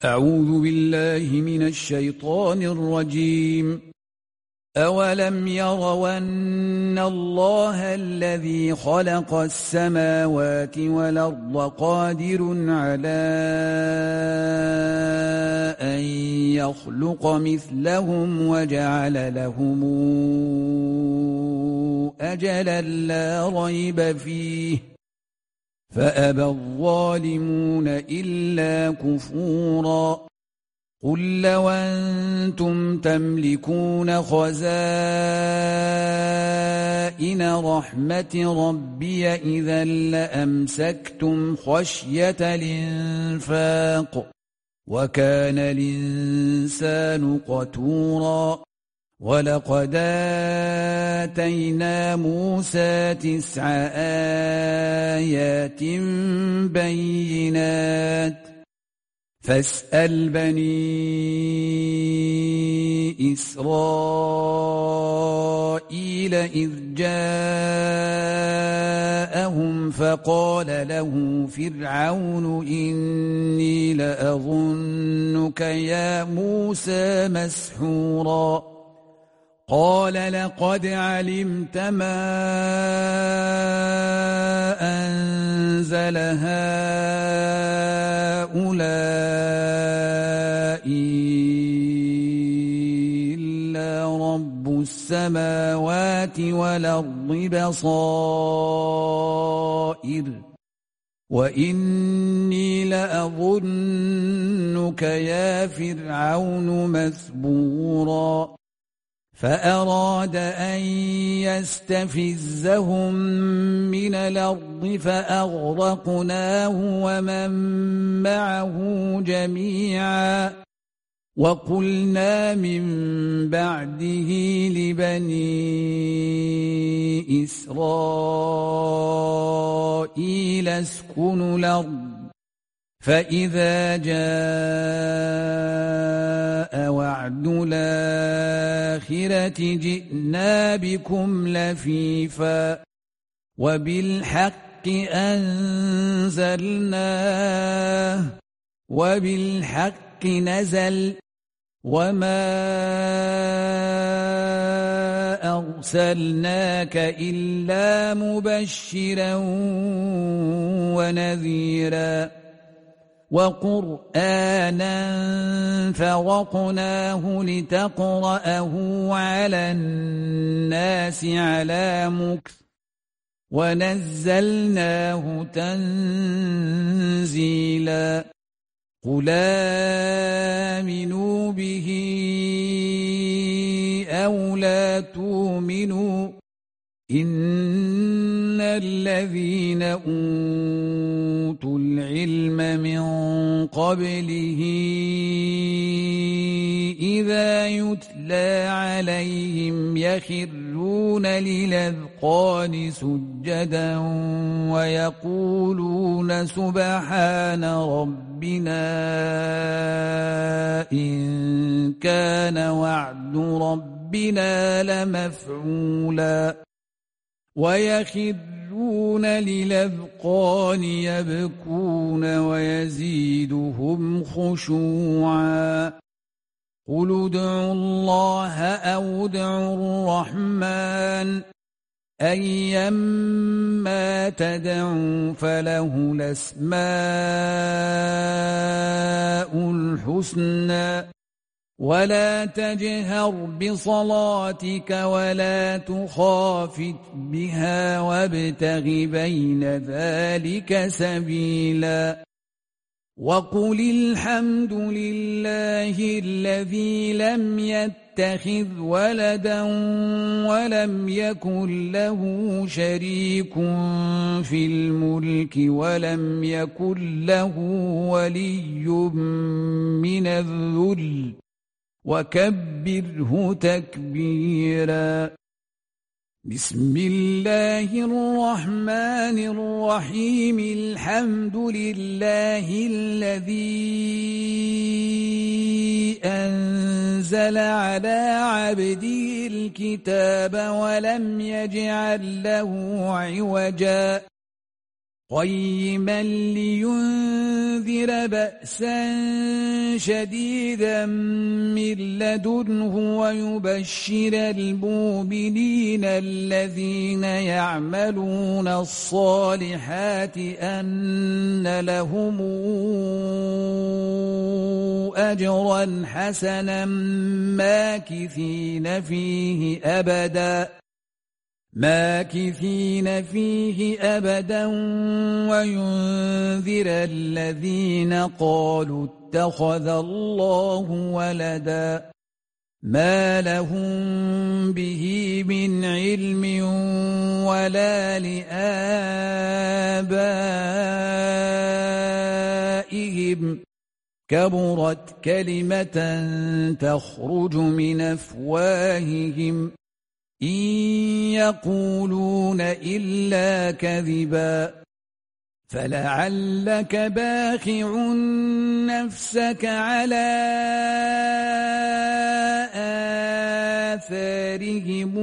أعوذ بالله من الشيطان الرجيم. أولم يروا أن الله الذي خلق السماوات والأرض قادر على أن يخلق مثلهم وجعل لهم أجلا لا ريب فيه فأبى الظالمون إلا كفورا. قل لو أنتم تملكون خزائن رحمة ربي إذا لأمسكتم خشية الإنفاق وكان الإنسان قتورا. ولقد آتينا موسى 9 آيات بينات فاسأل بني إسرائيل إذ جاءهم فقال له فرعون إني لأظنك يا موسى مسحورا. قال لقد علمت ما أنزل هؤلاء إلا رب السماوات والأرض بصائر وإني لأظنك يا فرعون مثبورا. فأراد أن يستفزهم من الأرض فأغرقناه ومن معه جميعا. وقلنا من بعده لبني إسرائيل اسكنوا الأرض فإذا جاء وعد الآخرة جئنا بكم لفيفا وبالحق أنزلناه وبالحق نزل وما أرسلناك إلا مبشرا ونذيرا. وقرآنا فرقناه لتقرأه على الناس على مكث ونزلناه تنزيلا. قل آمنوا به أو لا تؤمنوا إن الذين أوتوا العلم من قبله إذا يتلى عليهم يخرون للأذقان سجدا ويقولون سبحان ربنا إن كان وعد ربنا لمفعولا. ويخرون للأذقان يبكون ويزيدهم خشوعا. قل ادعوا الله أو ادعوا الرحمن أيما تدعوا فله الأسماء الحسنى. ولا تجهر بصلاتك ولا تخافت بها وابتغ بين ذلك سبيلا. وقل الحمد لله الذي لم يتخذ ولدا ولم يكن له شريك في الملك ولم يكن له ولي من الذل وكبره تكبيرا. بسم الله الرحمن الرحيم. الحمد لله الذي أنزل على عبده الكتاب ولم يجعل له عوجا قيما لينذر بأسا شديدا من لدنه ويبشر المؤمنين الذين يعملون الصالحات أن لهم أجرا حسنا ماكثين فيه أبدا وينذر الذين قالوا اتخذ الله ولدا ما لهم به من علم ولا لآبائهم كبرت كلمة تخرج من أفواههم إن يقولون إلا كذبا فلعلك باخع نفسك على آثارهم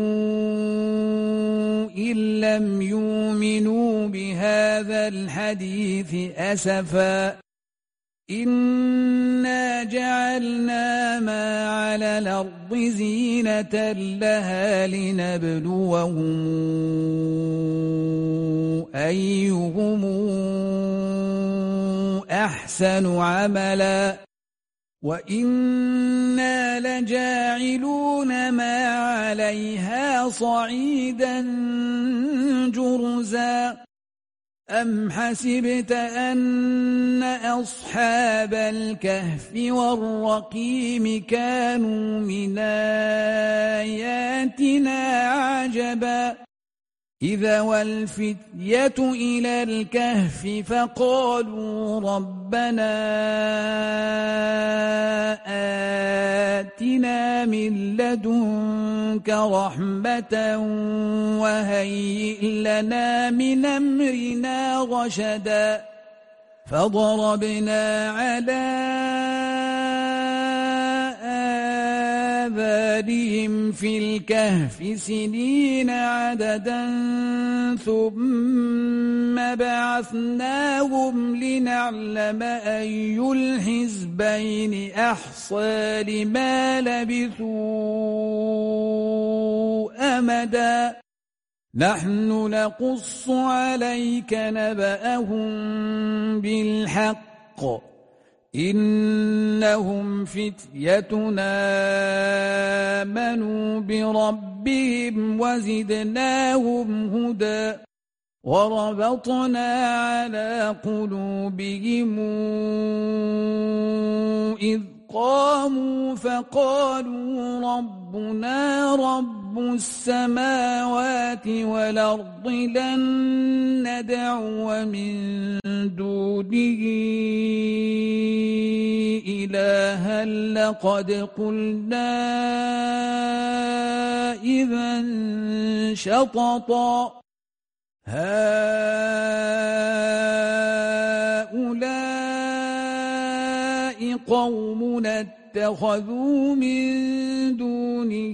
إن لم يؤمنوا بهذا الحديث أسفا إنا جعلنا ما على الأرض زينة لها لنبلوهم أيهم أحسن عملا وإنا لجاعلون ما عليها صعيدا جرزا أم حسبت أن أصحاب الكهف والرقيم كانوا من آياتنا عجبا إذا والفتية إلى الكهف فقالوا ربنا آتنا من لدنك رحمة وهيئ لنا من أمرنا رشدا فضربنا على آذانهم في الكهف سنين عددا ثم بعثناهم لنعلم أي الحزبين أحصى لما لبثوا أمدا نحن نقص عليك نبأهم بالحق إنهم فتيتنا آمنوا بربهم وزدناهم هدى وربطنا على قلوبهم إذ قاموا فقالوا ربنا رب السماوات والأرض لن ندعو من دونه إلها لقد قلنا إذا شططا هؤلاء قومنا اتخذوا من دونه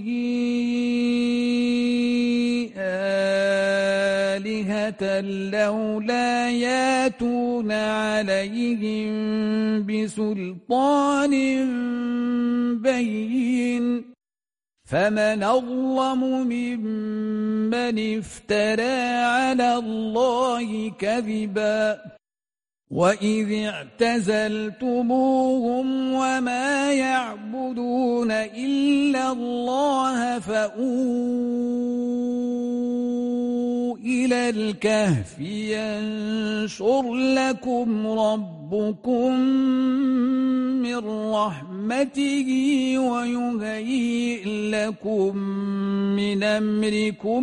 آلهة لولا ياتون عليهم بسلطان بين فمن أظلم ممن افترى على الله كذبا وإذ اعتزلتموهم وما يعبدون إلا الله فأووا إلى الكهف ينشر لكم ربكم من رحمته ويهيئ لكم من أمركم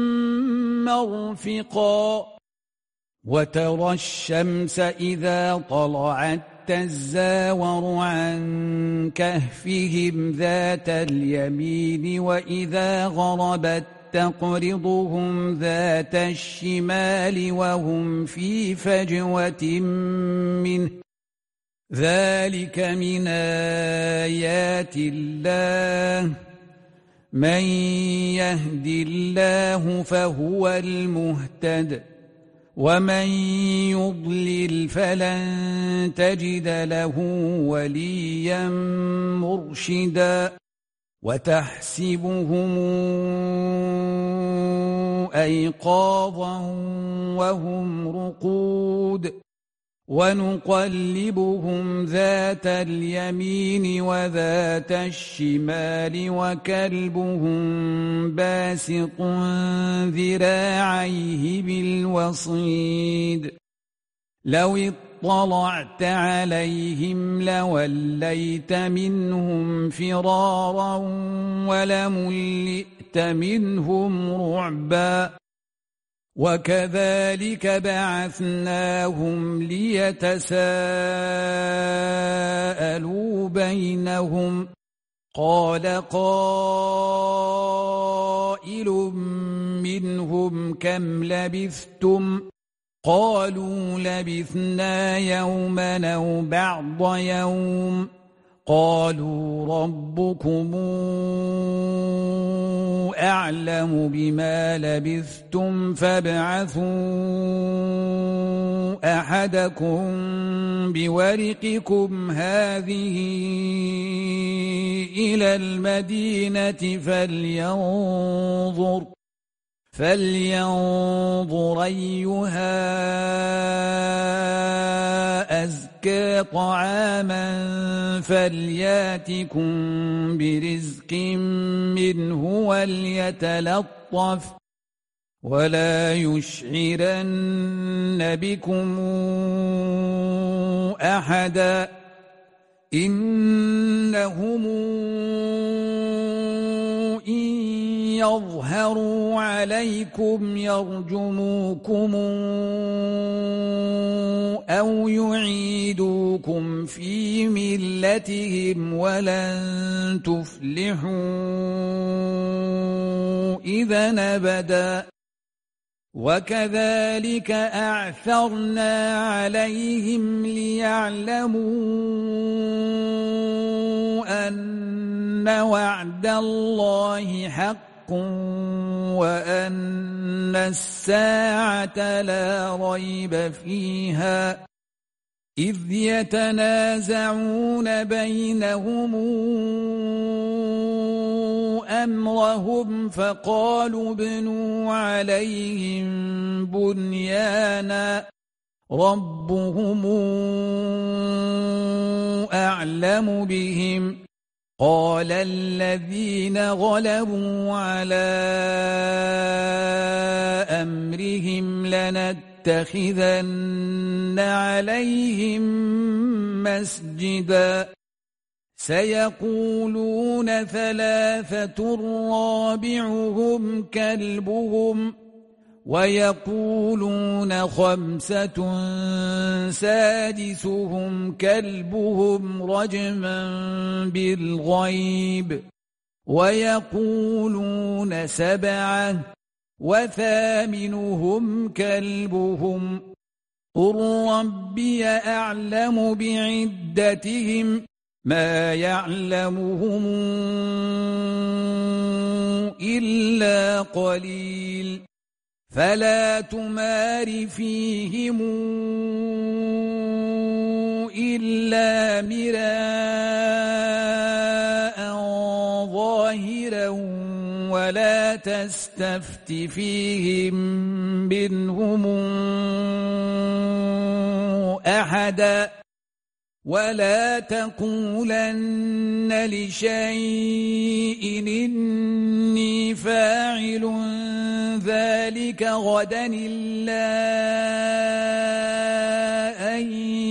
مرفقا وترى الشمس إذا طلعت تزاور عن كهفهم ذات اليمين وإذا غربت تقرضهم ذات الشمال وهم في فجوة منه ذلك من آيات الله من يهد الله فهو المهتد ومن يضلل فلن تجد له وليا مرشدا وتحسبهم أيقاظا وهم رقود ونقلبهم ذات اليمين وذات الشمال وكلبهم باسط ذراعيه بالوصيد لو اطلعت عليهم لوليت منهم فرارا ولملئت منهم رعبا وكذلك بعثناهم ليتساءلوا بينهم قال قائل منهم كم لبثتم قالوا لبثنا يوما أو بعض يوم قالوا ربكم أعلم بما لبثتم فابعثوا أحدكم بورقكم هذه إلى المدينة فلينظر أيها أزكى طعاما فلياتكم برزق منه وليتلطف ولا يشعرن بكم أحدا إنهم إن يظهروا عليكم يرجموكم أو يعيدوكم في ملتهم ولن تفلحوا إذا أبدا وكذلك أعثرنا عليهم ليعلموا أن وعد الله حق وأن الساعة لا ريب فيها إذ يتنازعون بينهم أمرهم فقالوا ابنوا عليهم بنيانا ربهم أعلم بهم قال الذين غلبوا على أمرهم لنتخذن عليهم مسجدا سيقولون ثلاثة رابعهم كلبهم ويقولون خمسة سادسهم كلبهم رجما بالغيب ويقولون سبعة وثامنهم كلبهم قل ربي أعلم بعدتهم ما يعلمهم إلا قليل فلا تمار فيهم إلا مراء ظاهرا ولا تستفت فيهم منهم أحدا ولا تقولن لشيء إني فاعل ذلك غدا إلا أن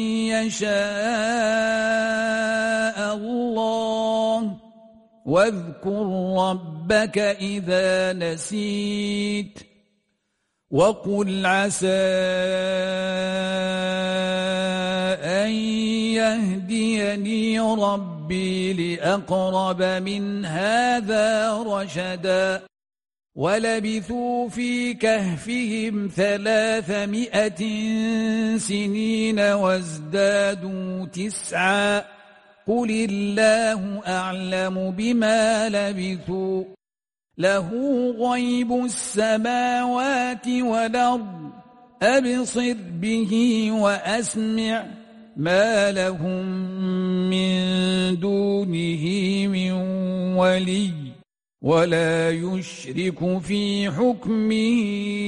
يشاء الله واذكر ربك إذا نسيت وقل عسى أن يهديني ربي لأقرب من هذا رشدا ولبثوا في كهفهم 300 سنين وازدادوا 9 قل الله أعلم بما لبثوا له غيب السماوات والأرض أبصر به وأسمع ما لهم من دونه من ولي ولا يشرك في حكمه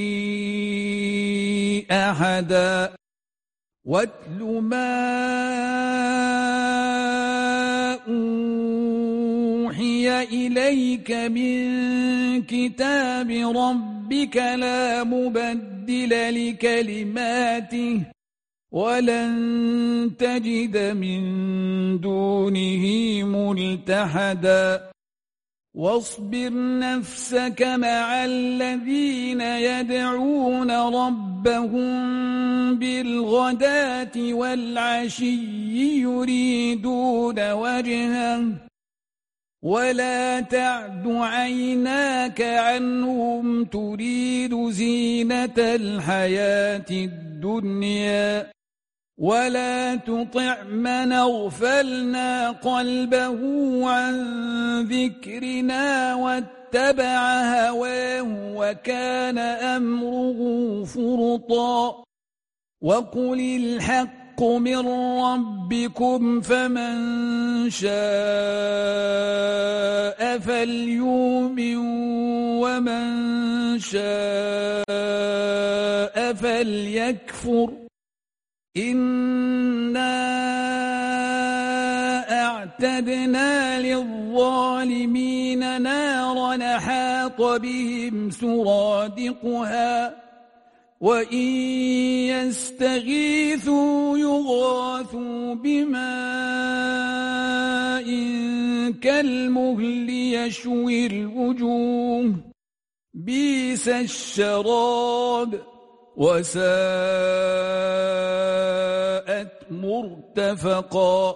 أحدا واتل ما أوحي إليك من كتاب ربك لا مبدل لكلماته ولن تجد من دونه ملتحدا واصبر نفسك مع الذين يدعون ربهم بالغداة والعشي يريدون وجهه ولا تعد عيناك عنهم تريد زينة الحياة الدنيا ولا تطع من أغفلنا قلبه عن ذكرنا واتبع هواه وكان أمره فرطا وقل الحق من ربكم فمن شاء فليؤمن ومن شاء فليكفر إنا أعتدنا للظالمين نارا أحاط بهم سرادقها وإن يستغيثوا يغاثوا بماء كالمهل يشوي الوجوه بئس الشراب وساءت مرتفقا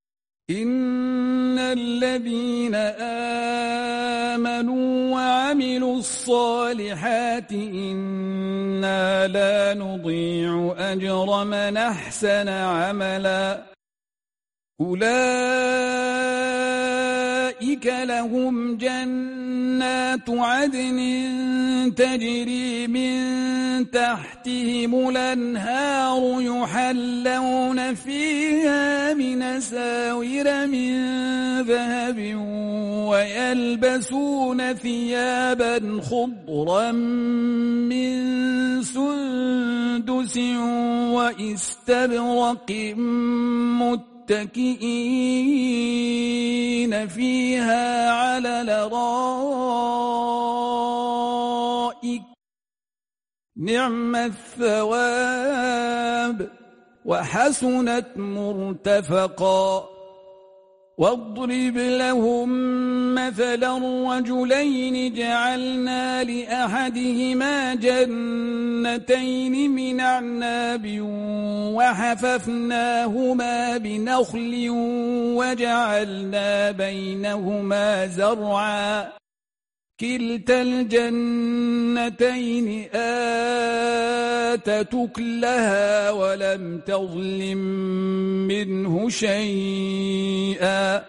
إن الذين آمنوا وعملوا الصالحات إنا لا نضيع أجر من أحسن عملا أولئك لهم جنات عدن تجري من تحتهم الأنهار يحلون فيها من أساور من ذهب ويلبسون ثيابا خضرا من سندس واستبرق متكئين فيها على الأرائك نعم الثواب وحسنت مرتفقا واضرب لهم مثلا رجلين جعلنا لأحدهما جنتين من أعناب وحففناهما بنخل وجعلنا بينهما زرعا كلتا الجنتين آتت أكلها ولم تظلم منه شيئا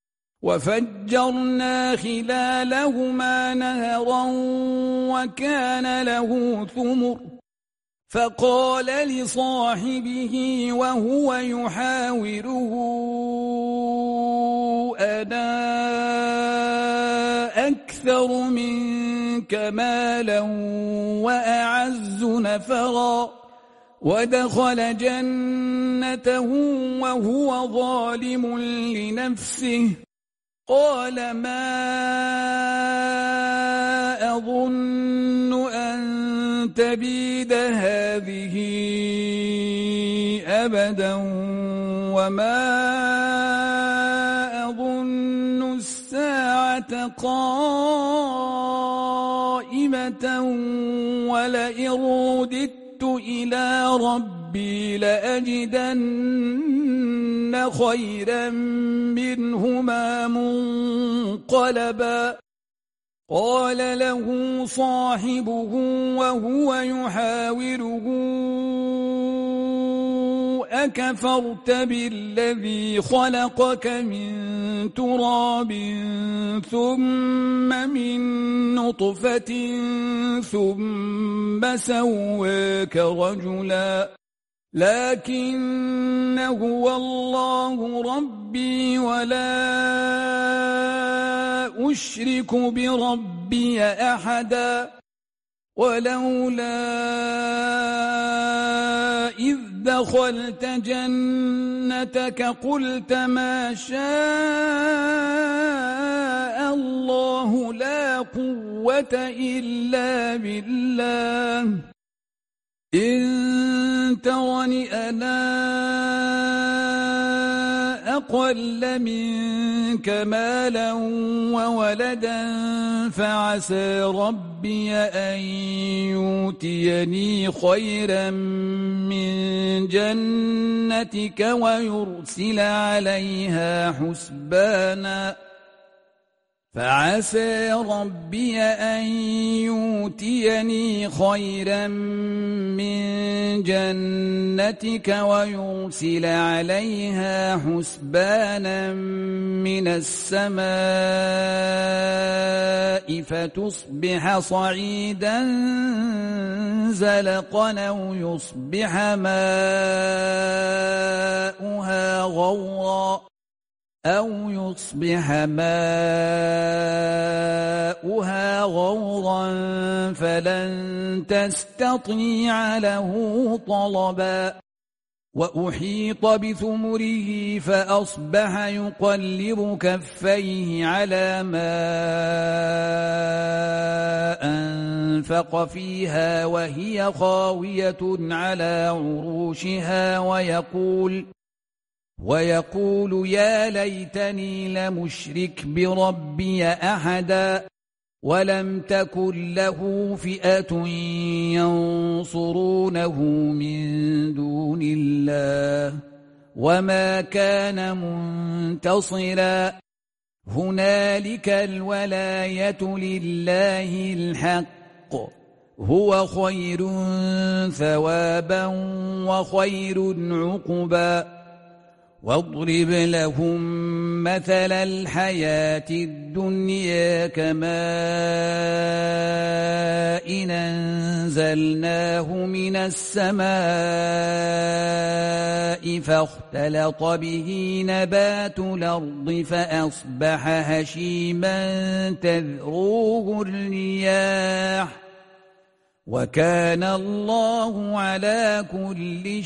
وفجرنا خلالهما نهرا وكان له ثمر فقال لصاحبه وهو يحاوره أنا أكثر منك مالا وأعز نفرا ودخل جنته وهو ظالم لنفسه قال ما أظن أن تبيد هذه أبدا وما أظن الساعة قائمة ولئن رددت إلى ربي لأجدن خيرا منهما منقلبا قال له صاحبه وهو يحاوره أكفرت بالذي خلقك من تراب ثم من نطفة ثم سواك رجلا لكن هو الله ربي ولا أشرك بربي أحدا ولولا إذ دخلت جنتك قلت ما شاء الله لا قوة إلا بالله إن ترني أنا أقل منك مالا وولدا فعسى ربي أن يؤتيني خيرا من جنتك ويرسل عليها حسبانا فعسى ربي أن يؤتيني خيرا من جنتك ويرسل عليها حسبانا من السماء فتصبح صعيدا زلقا أو يصبح ماؤها غورا فلن تستطيع له طلبا وأحيط بثمره فأصبح يقلب كفيه على ما أنفق فيها وهي خاوية على عروشها ويقول يا ليتني لمشرك بربي أحدا ولم تكن له فئة ينصرونه من دون الله وما كان منتصرا هنالك الولاية لله الحق هو خير ثوابا وخير عقبا واضرب لهم مثل الحياة الدنيا كماء إن أنزلناه من السماء فاختلط به نبات الأرض فأصبح هشيما تذروه الرياح وكان الله على كل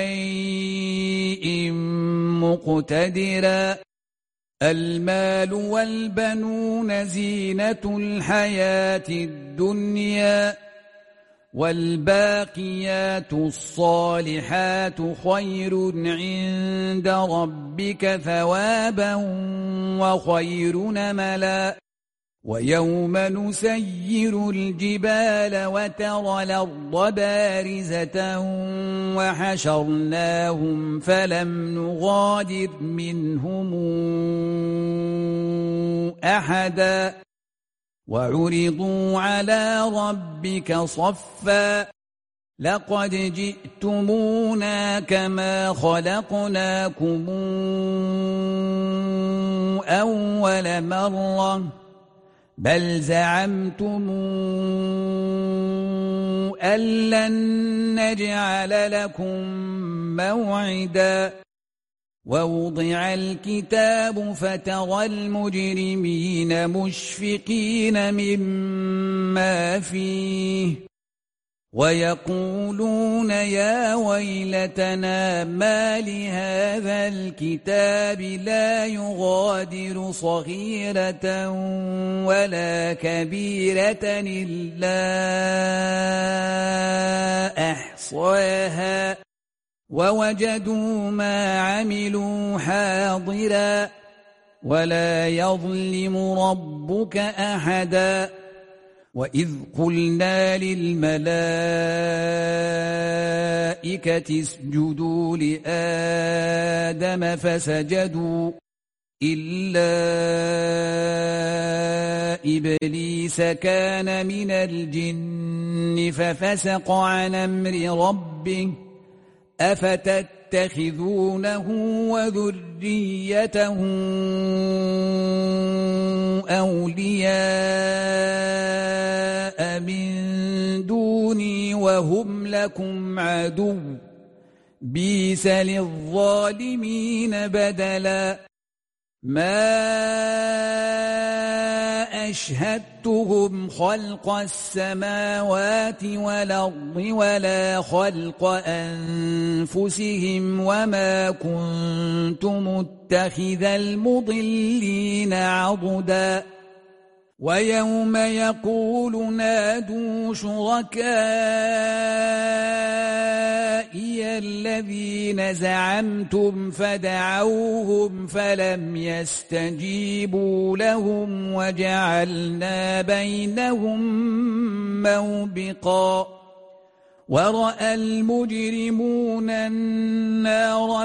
شيء مقتدرا المال والبنون زينة الحياة الدنيا والباقيات الصالحات خير عند ربك ثوابا وخير نملا ويوم نسير الجبال وترى الأرض بارزة وحشرناهم فلم نغادر منهم أحدا وعرضوا على ربك صفا لقد جئتمونا كما خلقناكم أول مرة بل زعمتم أن لن نجعل لكم موعدا ووضع الكتاب فترى المجرمين مشفقين مما فيه ويقولون يا ويلتنا ما لهذا الكتاب لا يغادر صغيرة ولا كبيرة إلا أحصاها ووجدوا ما عملوا حاضرا ولا يظلم ربك أحدا وإذ قلنا للملائكة اسجدوا لآدم فسجدوا إلا إبليس كان من الجن ففسق عن أمر ربه تتخذونه وذريته أولياء من دوني وهم لكم عدو بئس للظالمين بدلا ما أشهدتهم خلق السماوات والأرض ولا خلق أنفسهم وما كنت متخذ المضلين عضدا ويوم يقول نادوا شركائي الذين زعمتم فدعوهم فلم يستجيبوا لهم وجعلنا بينهم موبقا ورأى المجرمون النار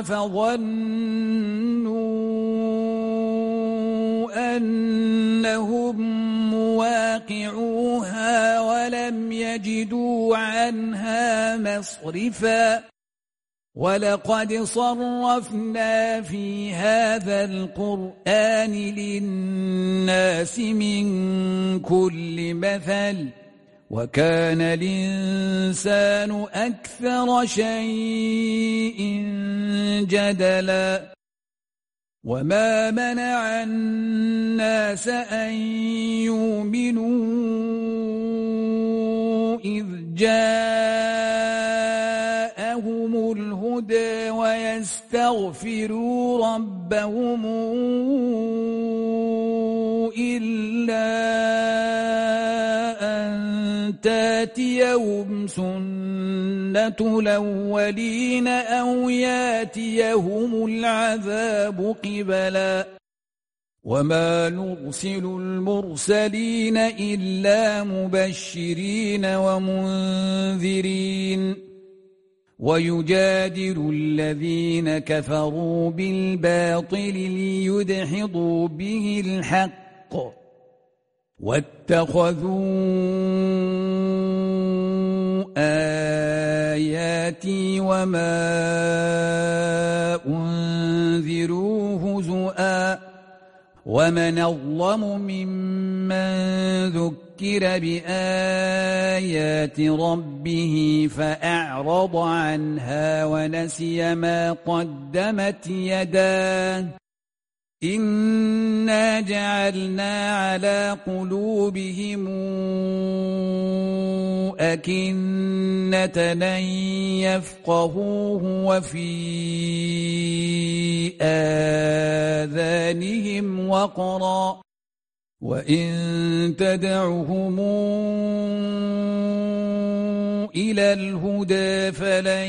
فظنوا أنهم مواقعوها ولم يجدوا عنها مصرفا ولقد صرفنا في هذا القرآن للناس من كل مثل وكان الإنسان أكثر شيء جدلا وما منع الناس أن يؤمنوا إذ جاءهم الهدى ويستغفروا ربهم إلا أن تاتيهم سنة الأولين أو ياتيهم العذاب قبلا وما نرسل المرسلين إلا مبشرين ومنذرين ويجادل الذين كفروا بالباطل ليدحضوا به الحق واتخذوا آياتي وما أنذروا هزؤا ومن أظلم ممن ذكر بآيات ربه فأعرض عنها ونسي ما قدمت يداه إنا جعلنا على قلوبهم أكنة أن يفقهوه وفي آذانهم وقرا وإن تدعهم إلى الهدى فلن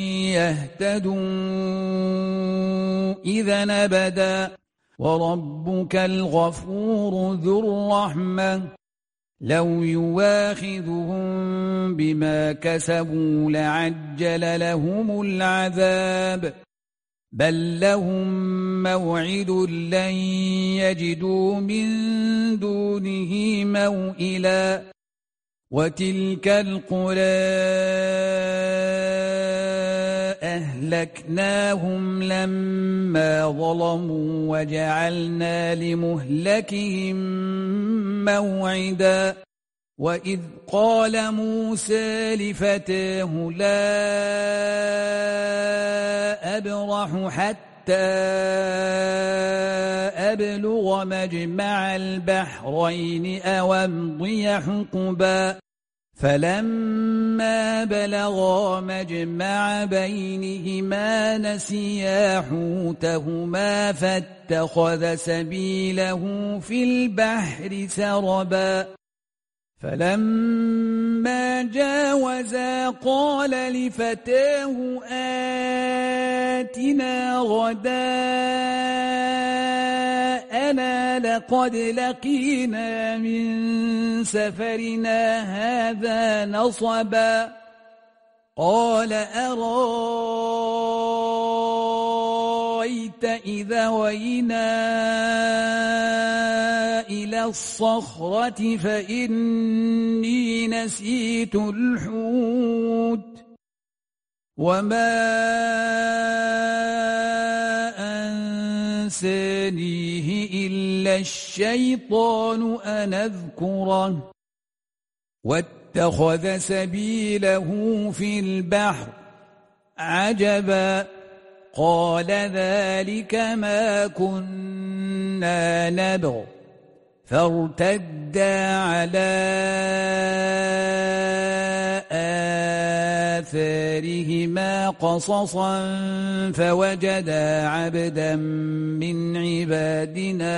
يهتدوا إذا أبدا وربك الغفور ذو الرحمة لو يواخذهم بما كسبوا لعجل لهم العذاب بل لهم موعد لن يجدوا من دونه موئلا وتلك القرى أهلكناهم لما ظلموا وجعلنا لمهلكهم موعدا وإذ قال موسى لفتاه لا أبرح حتى أبلغ مجمع البحرين أو أمضي حقبا فلما بلغا مجمع بينهما نسيا حوتهما فاتخذ سبيله في البحر سربا فلما جاوزا قال لفتاه آتنا غداءنا لقد لقينا من سفرنا هذا نصبا قال أرأيت إذا وينا إلى الصخرة فإني نسيت الحوت وما أنسانيه إلا الشيطان أن أذكره واتخذ سبيله في البحر عجبا قال ذلك ما كنا نبغ فارتدا على آثارهما قصصا فوجدا عبدا من عبادنا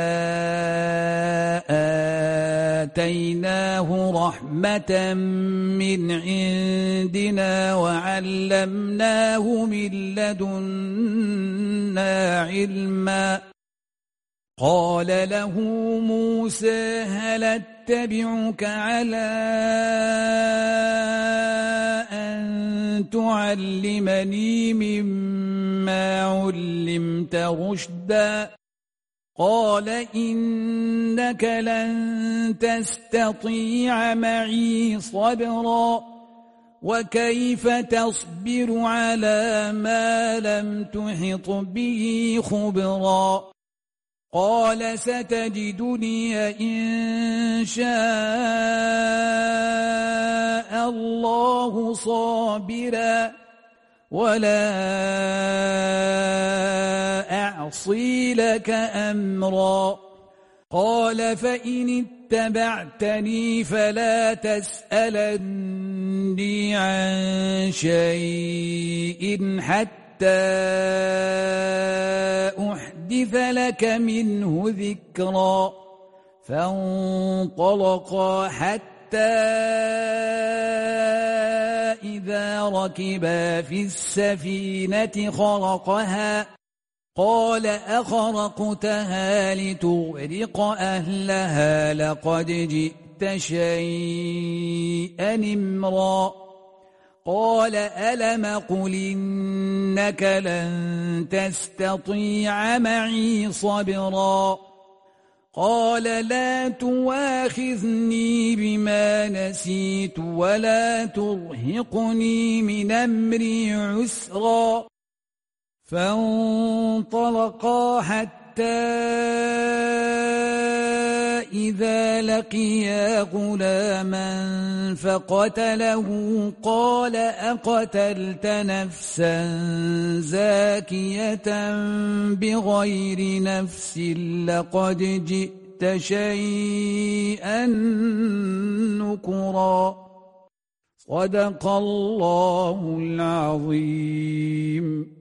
آتيناه رحمة من عندنا وعلمناه من لدنا علما قال له موسى هل اتبعك على أن تعلمني مما علمت رشدا قال إنك لن تستطيع معي صبرا وكيف تصبر على ما لم تحط به خبرا قال ستجدني إن شاء الله صابرا ولا أعصي لك أمرا قال فإن اتبعتني فلا تسألني عن شيء حتى أحدث لك منه ذكرا فانطلقا حتى إذا ركبا في السفينة خرقها قال أخرقتها لتغرق أهلها لقد جئت شيئا إمرا قال ألم قل إنك لن تستطيع معي صبرا قال لا تواخذني بما نسيت ولا ترهقني من أمري عسرا فانطلقا حتى إذا لقيا غلاما فقتله قال أقتلت نفسا زاكية بغير نفس لقد جئت شيئا نكرا صدق الله العظيم.